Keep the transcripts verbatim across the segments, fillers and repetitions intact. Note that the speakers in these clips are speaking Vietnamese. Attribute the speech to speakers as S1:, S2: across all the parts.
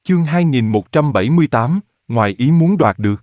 S1: Chương hai nghìn một trăm bảy mươi tám, ngoài ý muốn đoạt được.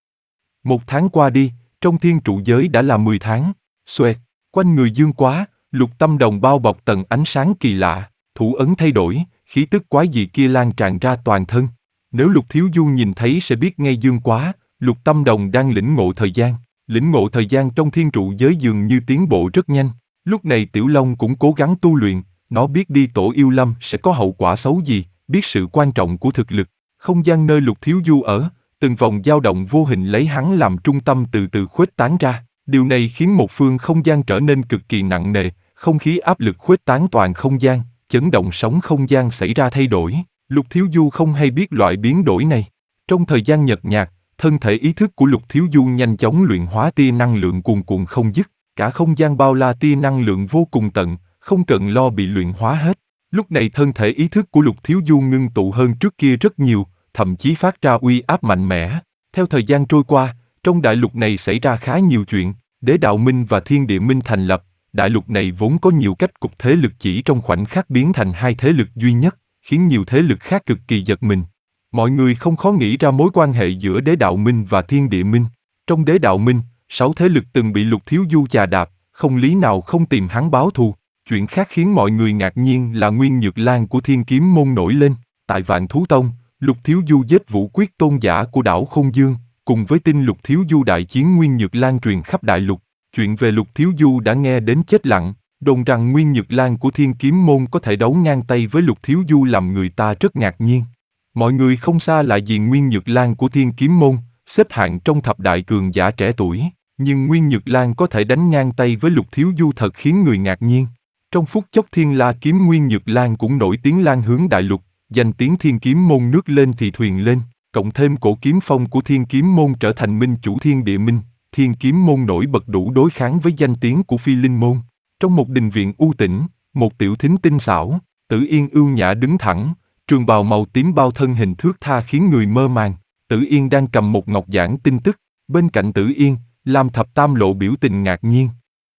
S1: Một tháng qua đi, trong thiên trụ giới đã là mười tháng. Xoẹt, quanh người Dương Quá, Lục Tâm Đồng bao bọc tầng ánh sáng kỳ lạ, thủ ấn thay đổi, khí tức quái dị kia lan tràn ra toàn thân. Nếu Lục Thiếu Du nhìn thấy sẽ biết ngay Dương Quá, Lục Tâm Đồng đang lĩnh ngộ thời gian. Lĩnh ngộ thời gian trong thiên trụ giới dường như tiến bộ rất nhanh. Lúc này Tiểu Long cũng cố gắng tu luyện, nó biết đi tổ yêu lâm sẽ có hậu quả xấu gì, biết sự quan trọng của thực lực. Không gian nơi Lục Thiếu Du ở, từng vòng dao động vô hình lấy hắn làm trung tâm từ từ khuếch tán ra. Điều này khiến một phương không gian trở nên cực kỳ nặng nề, không khí áp lực khuếch tán toàn không gian, chấn động sóng không gian xảy ra thay đổi. Lục Thiếu Du không hay biết loại biến đổi này. Trong thời gian nhợt nhạt, thân thể ý thức của Lục Thiếu Du nhanh chóng luyện hóa tia năng lượng cuồn cuộn không dứt, cả không gian bao la tia năng lượng vô cùng tận, không cần lo bị luyện hóa hết. Lúc này thân thể ý thức của Lục Thiếu Du ngưng tụ hơn trước kia rất nhiều, thậm chí phát ra uy áp mạnh mẽ. Theo thời gian trôi qua, trong đại lục này xảy ra khá nhiều chuyện, Đế Đạo Minh và Thiên Địa Minh thành lập, đại lục này vốn có nhiều cách cục thế lực chỉ trong khoảnh khắc biến thành hai thế lực duy nhất, khiến nhiều thế lực khác cực kỳ giật mình. Mọi người không khó nghĩ ra mối quan hệ giữa Đế Đạo Minh và Thiên Địa Minh. Trong Đế Đạo Minh, sáu thế lực từng bị Lục Thiếu Du chà đạp, không lý nào không tìm hắn báo thù. Chuyện khác khiến mọi người ngạc nhiên là Nguyên Nhược Lan của Thiên Kiếm Môn nổi lên. Tại Vạn Thú Tông, Lục Thiếu Du giết Vũ Quyết tôn giả của đảo Không Dương, cùng với tin Lục Thiếu Du đại chiến Nguyên Nhược Lan truyền khắp đại lục. Chuyện về Lục Thiếu Du đã nghe đến chết lặng, đồn rằng Nguyên Nhược Lan của Thiên Kiếm Môn có thể đấu ngang tay với Lục Thiếu Du làm người ta rất ngạc nhiên. Mọi người không xa lạ gì Nguyên Nhược Lan của Thiên Kiếm Môn, xếp hạng trong thập đại cường giả trẻ tuổi, nhưng Nguyên Nhược Lan có thể đánh ngang tay với Lục Thiếu Du thật khiến người ngạc nhiên. Trong phút chốc Thiên La kiếm Nguyên Nhược Lan cũng nổi tiếng lan hướng đại lục, danh tiếng Thiên Kiếm Môn nước lên thì thuyền lên, cộng thêm cổ kiếm phong của Thiên Kiếm Môn trở thành minh chủ Thiên Địa Minh, Thiên Kiếm Môn nổi bật đủ đối kháng với danh tiếng của Phi Linh Môn. Trong một đình viện u tĩnh, một tiểu thính tinh xảo, Tử Yên ưu nhã đứng thẳng, trường bào màu tím bao thân hình thướt tha khiến người mơ màng. Tử Yên đang cầm một ngọc giản tin tức, bên cạnh Tử Yên, Lam Thập Tam lộ biểu tình ngạc nhiên.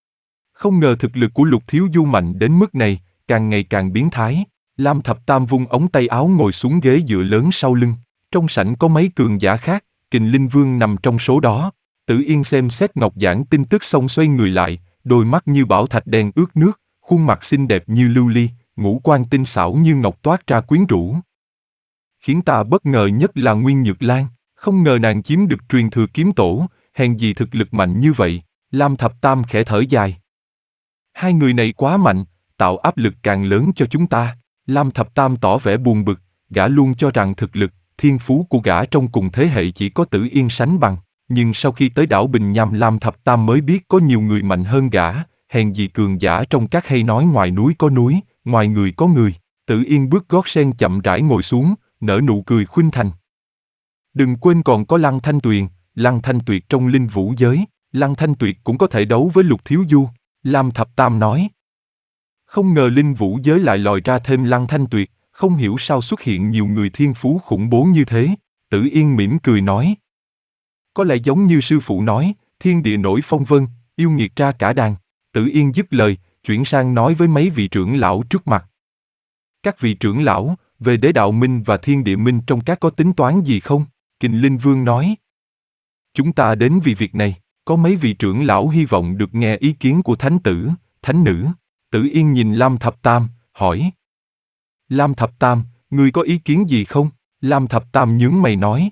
S1: Không ngờ thực lực của Lục Thiếu Du mạnh đến mức này, càng ngày càng biến thái. Lam Thập Tam vung ống tay áo ngồi xuống ghế dựa lớn sau lưng. Trong sảnh có mấy cường giả khác, Kình Linh Vương nằm trong số đó. Tử Yên xem xét ngọc giản tin tức xong xoay người lại, đôi mắt như bảo thạch đen ướt nước, khuôn mặt xinh đẹp như lưu ly, ngũ quan tinh xảo như ngọc toát ra quyến rũ. Khiến ta bất ngờ nhất là Nguyên Nhược Lan, không ngờ nàng chiếm được truyền thừa kiếm tổ, hèn gì thực lực mạnh như vậy. Lam Thập Tam khẽ thở dài. Hai người này quá mạnh, tạo áp lực càng lớn cho chúng ta. Lam Thập Tam tỏ vẻ buồn bực, gã luôn cho rằng thực lực, thiên phú của gã trong cùng thế hệ chỉ có Tử Yên sánh bằng. Nhưng sau khi tới đảo Bình Nham Lam Thập Tam mới biết có nhiều người mạnh hơn gã, hèn gì cường giả trong các hay nói ngoài núi có núi, ngoài người có người. Tử Yên bước gót sen chậm rãi ngồi xuống, nở nụ cười khuynh thành. Đừng quên còn có Lăng Thanh Tuyền, Lăng Thanh Tuyệt trong linh vũ giới, Lăng Thanh Tuyệt cũng có thể đấu với Lục Thiếu Du, Lam Thập Tam nói. Không ngờ linh vũ giới lại lòi ra thêm Lăng Thanh Tuyệt, không hiểu sao xuất hiện nhiều người thiên phú khủng bố như thế. Tử Yên mỉm cười nói. Có lẽ giống như sư phụ nói, thiên địa nổi phong vân, yêu nghiệt ra cả đàn. Tử Yên dứt lời, chuyển sang nói với mấy vị trưởng lão trước mặt. Các vị trưởng lão, về Đế Đạo Minh và Thiên Địa Minh trong các có tính toán gì không? Kình Linh Vương nói. Chúng ta đến vì việc này, có mấy vị trưởng lão hy vọng được nghe ý kiến của thánh tử, thánh nữ. Tử Yên nhìn Lam Thập Tam, hỏi. Lam Thập Tam, ngươi có ý kiến gì không? Lam Thập Tam nhướng mày nói.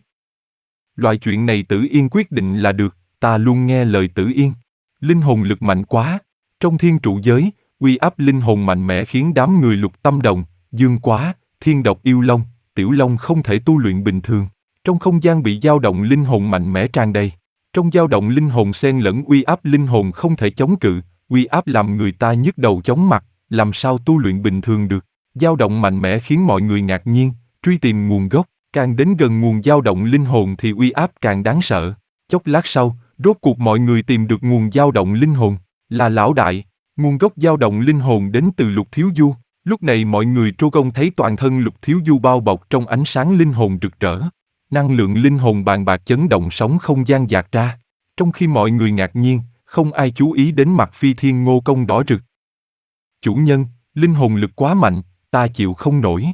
S1: Loại chuyện này Tử Yên quyết định là được, ta luôn nghe lời Tử Yên. Linh hồn lực mạnh quá. Trong thiên trụ giới, uy áp linh hồn mạnh mẽ khiến đám người Lục Tâm Đồng, Dương Quá, Thiên Độc Yêu Long, Tiểu Long không thể tu luyện bình thường. Trong không gian bị dao động linh hồn mạnh mẽ tràn đầy. Trong dao động linh hồn xen lẫn uy áp linh hồn không thể chống cự, uy áp làm người ta nhức đầu chóng mặt, làm sao tu luyện bình thường được. Dao động mạnh mẽ khiến mọi người ngạc nhiên, truy tìm nguồn gốc, càng đến gần nguồn dao động linh hồn thì uy áp càng đáng sợ. Chốc lát sau, rốt cuộc mọi người tìm được nguồn dao động linh hồn, là lão đại. Nguồn gốc dao động linh hồn đến từ Lục Thiếu Du. Lúc này mọi người trô công thấy toàn thân Lục Thiếu Du bao bọc trong ánh sáng linh hồn rực rỡ. Năng lượng linh hồn bàn bạc chấn động sóng không gian dạt ra. Trong khi mọi người ngạc nhiên, không ai chú ý đến mặt Phi Thiên Ngô Công đỏ rực. Chủ nhân, linh hồn lực quá mạnh, ta chịu không nổi.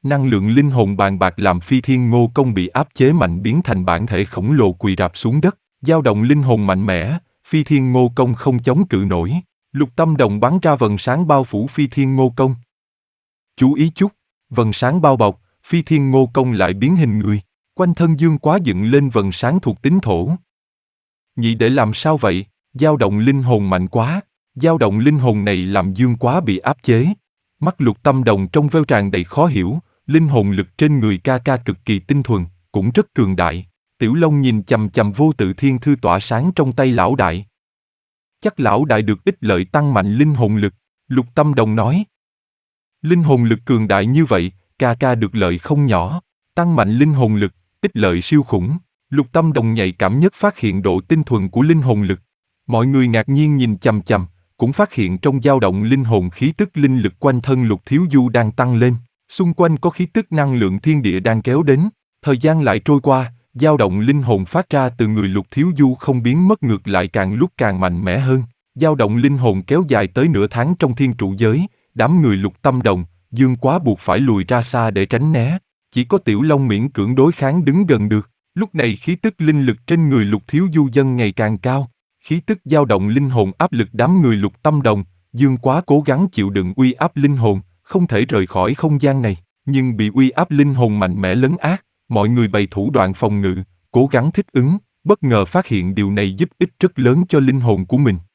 S1: Năng lượng linh hồn bàn bạc làm Phi Thiên Ngô Công bị áp chế mạnh biến thành bản thể khổng lồ quỳ rạp xuống đất, dao động linh hồn mạnh mẽ, Phi Thiên Ngô Công không chống cự nổi. Lục Tâm Đồng bắn ra vầng sáng bao phủ Phi Thiên Ngô Công. Chú ý chút, vầng sáng bao bọc, Phi Thiên Ngô Công lại biến hình người, quanh thân Dương Quá dựng lên vầng sáng thuộc tính thổ. Nhị để làm sao vậy? Dao động linh hồn mạnh quá, dao động linh hồn này làm Dương Quá bị áp chế. Mắt Lục Tâm Đồng trong veo tràn đầy khó hiểu, linh hồn lực trên người ca ca cực kỳ tinh thuần, cũng rất cường đại. Tiểu Long nhìn chằm chằm vô tự thiên thư tỏa sáng trong tay lão đại. Chắc lão đại được ích lợi tăng mạnh linh hồn lực, Lục Tâm Đồng nói. Linh hồn lực cường đại như vậy, ca ca được lợi không nhỏ, tăng mạnh linh hồn lực, ích lợi siêu khủng. Lục Tâm Đồng nhạy cảm nhất phát hiện độ tinh thuần của linh hồn lực. Mọi người ngạc nhiên nhìn chằm chằm, cũng phát hiện trong dao động linh hồn khí tức linh lực quanh thân Lục Thiếu Du đang tăng lên, xung quanh có khí tức năng lượng thiên địa đang kéo đến. Thời gian lại trôi qua, dao động linh hồn phát ra từ người Lục Thiếu Du không biến mất, ngược lại càng lúc càng mạnh mẽ hơn. Dao động linh hồn kéo dài tới nửa tháng trong thiên trụ giới, đám người Lục Tâm Đồng, Dương Quá buộc phải lùi ra xa để tránh né. Chỉ có Tiểu Long miễn cưỡng đối kháng đứng gần được. Lúc này khí tức linh lực trên người Lục Thiếu Du dâng ngày càng cao. Khí tức dao động linh hồn áp lực đám người Lục Tâm Đồng, Dương Quá cố gắng chịu đựng uy áp linh hồn, không thể rời khỏi không gian này, nhưng bị uy áp linh hồn mạnh mẽ lấn át, mọi người bày thủ đoạn phòng ngự, cố gắng thích ứng, bất ngờ phát hiện điều này giúp ích rất lớn cho linh hồn của mình.